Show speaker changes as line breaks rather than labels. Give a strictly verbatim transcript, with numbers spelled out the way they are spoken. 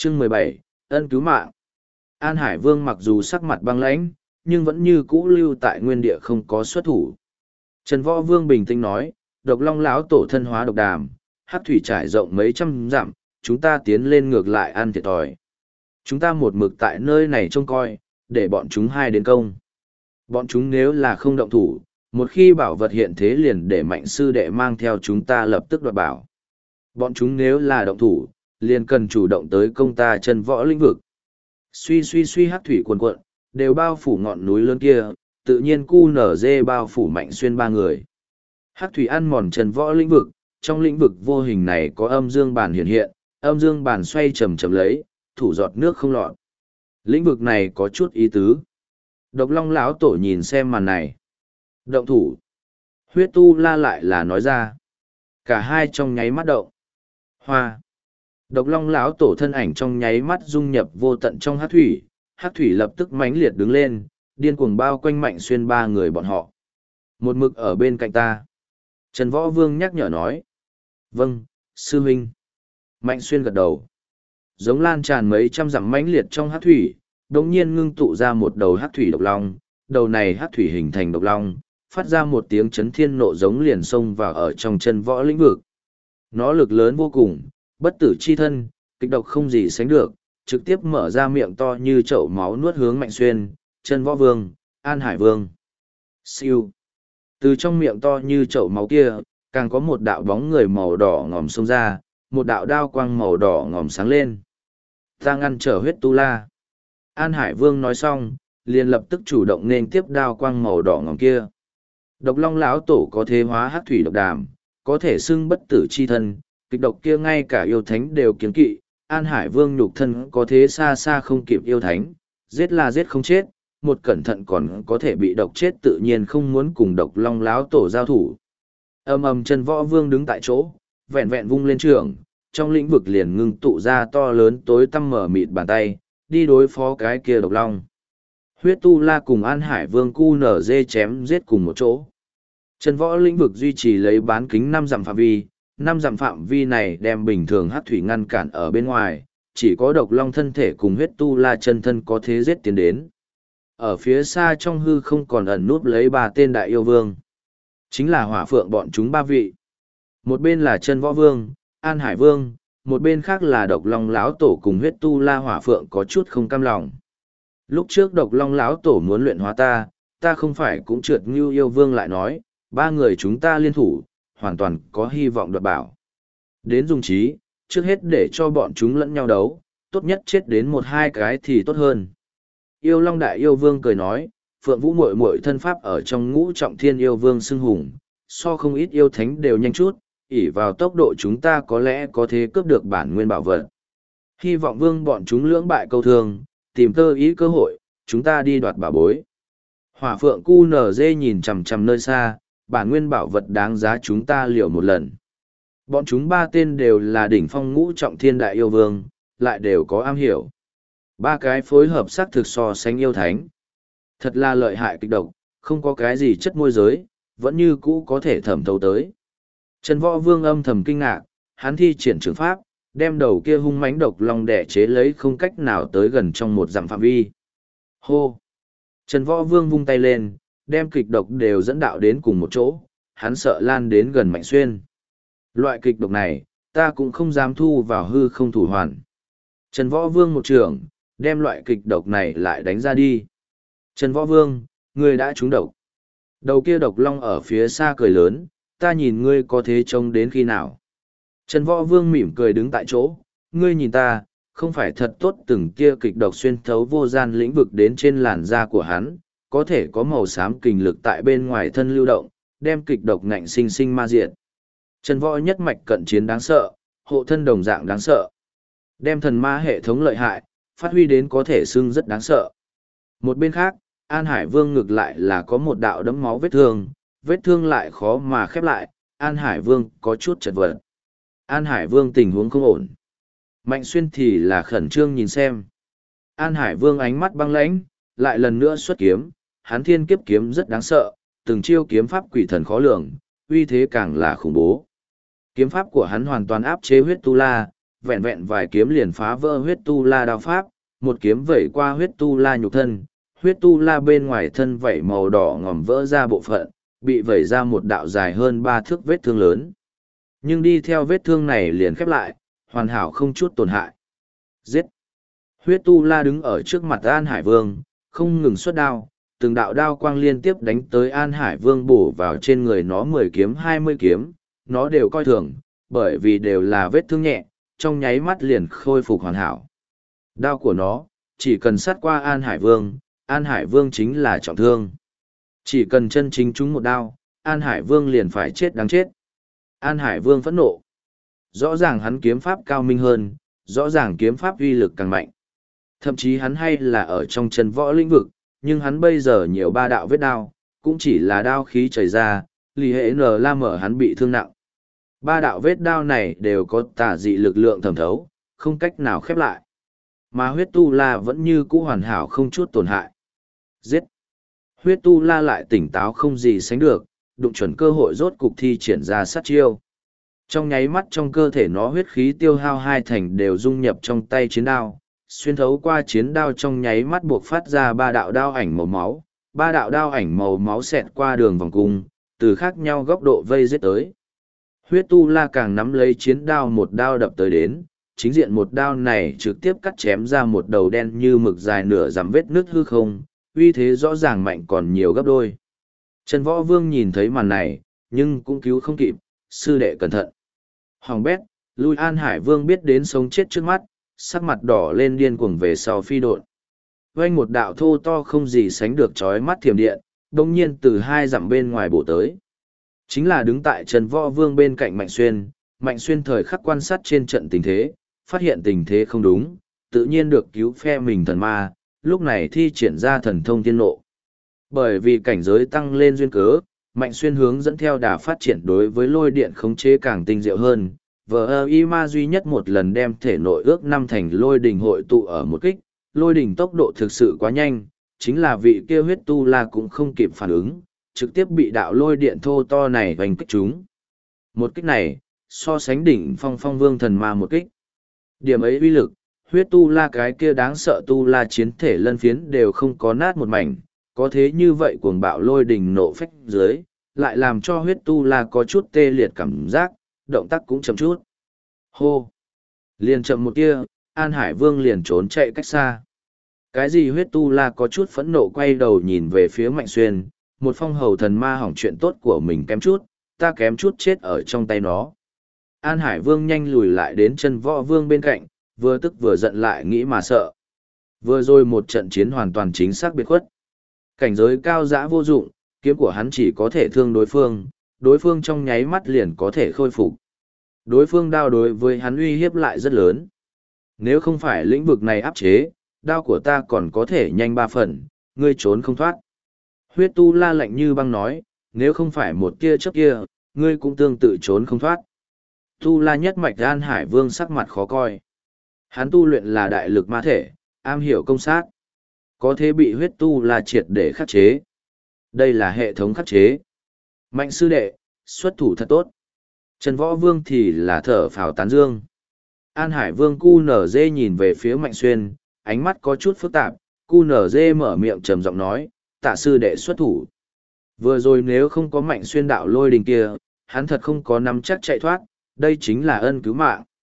Chương mười bảy, ân cứu mạng. An Hải Vương mặc dù sắc mặt băng lãnh, nhưng vẫn như cũ lưu tại nguyên địa không có xuất thủ. Trần Võ Vương bình tĩnh nói, độc long lão tổ thân hóa độc đàm, hắc thủy trải rộng mấy trăm dặm, chúng ta tiến lên ngược lại ăn thiệt thòi. Chúng ta một mực tại nơi này trông coi, để bọn chúng hai đến công. Bọn chúng nếu là không động thủ, một khi bảo vật hiện thế liền để mạnh sư đệ mang theo chúng ta lập tức đoạt bảo. Bọn chúng nếu là động thủ, liền cần chủ động tới công ta chân võ lĩnh vực. Suy suy suy hắc thủy cuồn cuộn, đều bao phủ ngọn núi lớn kia, tự nhiên cu nở dê bao phủ Mạnh Xuyên ba người. Hắc thủy ăn mòn chân võ lĩnh vực, trong lĩnh vực vô hình này có âm dương bản hiện hiện, âm dương bản xoay chầm chầm lấy, thủ giọt nước không lọt. Lĩnh vực này có chút ý tứ. Độc long lão tổ nhìn xem màn này. Động thủ. Huyết tu la lại là nói ra. Cả hai trong nháy mắt động. Hoa. Độc long lão tổ thân ảnh trong nháy mắt dung nhập vô tận trong hát thủy. Hát thủy lập tức mãnh liệt đứng lên, điên cuồng bao quanh Mạnh Xuyên ba người bọn họ. Một mực ở bên cạnh ta. Trần Võ Vương nhắc nhở nói. Vâng, sư huynh. Mạnh Xuyên gật đầu. Giống lan tràn mấy trăm dặm mãnh liệt trong hát thủy, đột nhiên ngưng tụ ra một đầu hát thủy độc long, đầu này hát thủy hình thành độc long, phát ra một tiếng chấn thiên nộ giống liền xông vào ở trong chân võ lĩnh vực. Nó lực lớn vô cùng, bất tử chi thân, kịch độc không gì sánh được, trực tiếp mở ra miệng to như chậu máu nuốt hướng Mạnh Xuyên, chân võ vương, An Hải Vương. Siêu. Từ trong miệng to như chậu máu kia, càng có một đạo bóng người màu đỏ ngòm xông ra, một đạo đao quang màu đỏ ngòm sáng lên. Ta ngăn trở huyết tu la. An Hải Vương nói xong, liền lập tức chủ động nên tiếp đao quang màu đỏ ngòm kia. Độc long lão tổ có thế hóa hắc thủy độc đàm, có thể xưng bất tử chi thân, kịch độc kia ngay cả yêu thánh đều kiến kỵ. An Hải Vương nhục thân có thế xa xa không kịp yêu thánh, giết là giết không chết, một cẩn thận còn có thể bị độc chết, tự nhiên không muốn cùng độc long lão tổ giao thủ. Ầm ầm, Trần Võ Vương đứng tại chỗ, vẹn vẹn vung lên trường, trong lĩnh vực liền ngưng tụ ra to lớn tối tăm mở mịt bàn tay, đi đối phó cái kia độc long. Huyết tu la cùng An Hải Vương cu nở dê chém giết cùng một chỗ. Trần võ lĩnh vực duy trì lấy bán kính năm dặm phạm vi, năm dặm phạm vi này đem bình thường hắc thủy ngăn cản ở bên ngoài, chỉ có độc long thân thể cùng huyết tu la chân thân có thế giết tiến đến. Ở phía xa trong hư không còn ẩn núp lấy ba tên đại yêu vương. Chính là hỏa phượng bọn chúng ba vị. Một bên là Trần võ vương, An Hải Vương, một bên khác là độc long lão tổ cùng huyết tu la hỏa phượng có chút không cam lòng. Lúc trước độc long lão tổ muốn luyện hóa ta, ta không phải cũng trượt như yêu vương lại nói, ba người chúng ta liên thủ, hoàn toàn có hy vọng đoạt bảo. Đến dùng trí, trước hết để cho bọn chúng lẫn nhau đấu, tốt nhất chết đến một hai cái thì tốt hơn. Yêu long đại yêu vương cười nói, phượng vũ muội muội thân pháp ở trong ngũ trọng thiên yêu vương xưng hùng, so không ít yêu thánh đều nhanh chút, ỷ vào tốc độ chúng ta có lẽ có thể cướp được bản nguyên bảo vật. Hy vọng vương bọn chúng lưỡng bại câu thương, tìm tơ ý cơ hội, chúng ta đi đoạt bảo bối. Hỏa phượng cu nở dê nhìn chằm chằm nơi xa, bản nguyên bảo vật đáng giá chúng ta liều một lần. Bọn chúng ba tên đều là đỉnh phong ngũ trọng thiên đại yêu vương, lại đều có am hiểu. Ba cái phối hợp sắc thực so sánh yêu thánh. Thật là lợi hại kịch độc, không có cái gì chất môi giới, vẫn như cũ có thể thẩm thấu tới. Trần võ vương âm thầm kinh ngạc, hắn thi triển trường pháp, đem đầu kia hung mãnh độc long đẻ chế lấy không cách nào tới gần trong một dặm phạm vi. Hô! Trần võ vương vung tay lên, đem kịch độc đều dẫn đạo đến cùng một chỗ, hắn sợ lan đến gần Mạnh Xuyên. Loại kịch độc này, ta cũng không dám thu vào hư không thủ hoàn. Trần võ vương một trường, đem loại kịch độc này lại đánh ra đi. Trần võ vương, ngươi đã trúng độc. Đầu kia độc long ở phía xa cười lớn, ta nhìn ngươi có thế trông đến khi nào. Trần võ vương mỉm cười đứng tại chỗ, ngươi nhìn ta, không phải thật tốt từng kia kịch độc xuyên thấu vô gian lĩnh vực đến trên làn da của hắn, có thể có màu xám kình lực tại bên ngoài thân lưu động, đem kịch độc ngạnh sinh sinh ma diệt. Trần võ nhất mạch cận chiến đáng sợ, hộ thân đồng dạng đáng sợ. Đem thần ma hệ thống lợi hại, phát huy đến có thể xưng rất đáng sợ. Một bên khác, An Hải Vương ngược lại là có một đạo đấm máu vết thương, vết thương lại khó mà khép lại, An Hải Vương có chút chật vật. An Hải Vương tình huống không ổn. Mạnh Xuyên thì là khẩn trương nhìn xem. An Hải Vương ánh mắt băng lãnh, lại lần nữa xuất kiếm, hắn thiên kiếp kiếm rất đáng sợ, từng chiêu kiếm pháp quỷ thần khó lường, uy thế càng là khủng bố. Kiếm pháp của hắn hoàn toàn áp chế huyết tu la, vẹn vẹn vài kiếm liền phá vỡ huyết tu la đao pháp, một kiếm vẩy qua huyết tu la nhục thân, huyết tu la bên ngoài thân vảy màu đỏ ngòm vỡ ra bộ phận, bị vẩy ra một đạo dài hơn ba thước vết thương lớn. Nhưng đi theo vết thương này liền khép lại, hoàn hảo không chút tổn hại. Giết! Huyết tu la đứng ở trước mặt An Hải Vương, không ngừng xuất đao, từng đạo đao quang liên tiếp đánh tới An Hải Vương bổ vào trên người nó mười kiếm hai mươi kiếm, nó đều coi thường, bởi vì đều là vết thương nhẹ, trong nháy mắt liền khôi phục hoàn hảo. Đao của nó, chỉ cần sát qua An Hải Vương, An Hải Vương chính là trọng thương. Chỉ cần chân chính trúng một đao, An Hải Vương liền phải chết đáng chết. An Hải Vương phẫn nộ. Rõ ràng hắn kiếm pháp cao minh hơn, rõ ràng kiếm pháp uy lực càng mạnh. Thậm chí hắn hay là ở trong chân võ lĩnh vực, nhưng hắn bây giờ nhiều ba đạo vết đao, cũng chỉ là đao khí chảy ra, lì hệ nờ la mở hắn bị thương nặng. Ba đạo vết đao này đều có tà dị lực lượng thẩm thấu, không cách nào khép lại. Mà huyết tu la vẫn như cũ hoàn hảo không chút tổn hại. Giết! Huyết tu la lại tỉnh táo không gì sánh được, đụng chuẩn cơ hội rốt cục thi triển ra sát chiêu. Trong nháy mắt trong cơ thể nó huyết khí tiêu hao hai thành đều dung nhập trong tay chiến đao, xuyên thấu qua chiến đao trong nháy mắt buộc phát ra ba đạo đao ảnh màu máu, ba đạo đao ảnh màu máu xẹt qua đường vòng cung, từ khác nhau góc độ vây giết tới. Huyết tu la càng nắm lấy chiến đao một đao đập tới đến, chính diện một đao này trực tiếp cắt chém ra một đầu đen như mực dài nửa dặm vết nước hư không, uy thế rõ ràng mạnh còn nhiều gấp đôi. Trần Võ Vương nhìn thấy màn này, nhưng cũng cứu không kịp, sư đệ cẩn thận. Hoàng bét, lui An Hải Vương biết đến sống chết trước mắt, sắc mặt đỏ lên điên cuồng về sau phi độn. Vanh một đạo thô to không gì sánh được chói mắt thiểm điện, đồng nhiên từ hai dặm bên ngoài bổ tới. Chính là đứng tại Trần Võ Vương bên cạnh Mạnh Xuyên, Mạnh Xuyên thời khắc quan sát trên trận tình thế, phát hiện tình thế không đúng, tự nhiên được cứu phe mình thần ma, lúc này thi triển ra thần thông tiên nộ. Bởi vì cảnh giới tăng lên duyên cớ, Mạnh Xuyên hướng dẫn theo đà phát triển đối với lôi điện khống chế càng tinh diệu hơn. Vờ y ma duy nhất một lần đem thể nội ước năm thành lôi đỉnh hội tụ ở một kích, lôi đỉnh tốc độ thực sự quá nhanh, chính là vị kia huyết tu la cũng không kịp phản ứng, trực tiếp bị đạo lôi điện thô to này hoành kích chúng. Một kích này, so sánh đỉnh phong phong vương thần ma một kích. Điểm ấy uy lực, huyết tu la cái kia đáng sợ tu la chiến thể lân phiến đều không có nát một mảnh, có thế như vậy cuồng bạo lôi đình nộ phách dưới, lại làm cho huyết tu la có chút tê liệt cảm giác, động tác cũng chậm chút. Hô! Liền chậm một tia, An Hải Vương liền trốn chạy cách xa. Cái gì huyết tu la có chút phẫn nộ quay đầu nhìn về phía Mạnh Xuyên, một phong hầu thần ma hỏng chuyện tốt của mình kém chút, ta kém chút chết ở trong tay nó. An Hải Vương nhanh lùi lại đến Trần Võ Vương bên cạnh, vừa tức vừa giận lại nghĩ mà sợ. Vừa rồi một trận chiến hoàn toàn chính xác biệt khuất. Cảnh giới cao dã vô dụng, kiếm của hắn chỉ có thể thương đối phương, đối phương trong nháy mắt liền có thể khôi phục. Đối phương đao đối với hắn uy hiếp lại rất lớn. Nếu không phải lĩnh vực này áp chế, đao của ta còn có thể nhanh ba phần, ngươi trốn không thoát. Huyết tu la lạnh như băng nói, nếu không phải một tia chớp kia, ngươi cũng tương tự trốn không thoát. Tu la nhất mạch An Hải Vương sắc mặt khó coi. Hắn tu luyện là đại lực ma thể, am hiểu công sát. Có thể bị huyết tu la triệt để khắc chế. Đây là hệ thống khắc chế. Mạnh sư đệ, xuất thủ thật tốt. Trần Võ Vương thì là thở phào tán dương. An Hải Vương cu nở dê nhìn về phía Mạnh Xuyên, ánh mắt có chút phức tạp, cu nở dê mở miệng trầm giọng nói, tạ sư đệ xuất thủ. Vừa rồi nếu không có Mạnh Xuyên đạo lôi đình kia, hắn thật không có nắm chắc chạy thoát, đây chính là ân cứu mạng.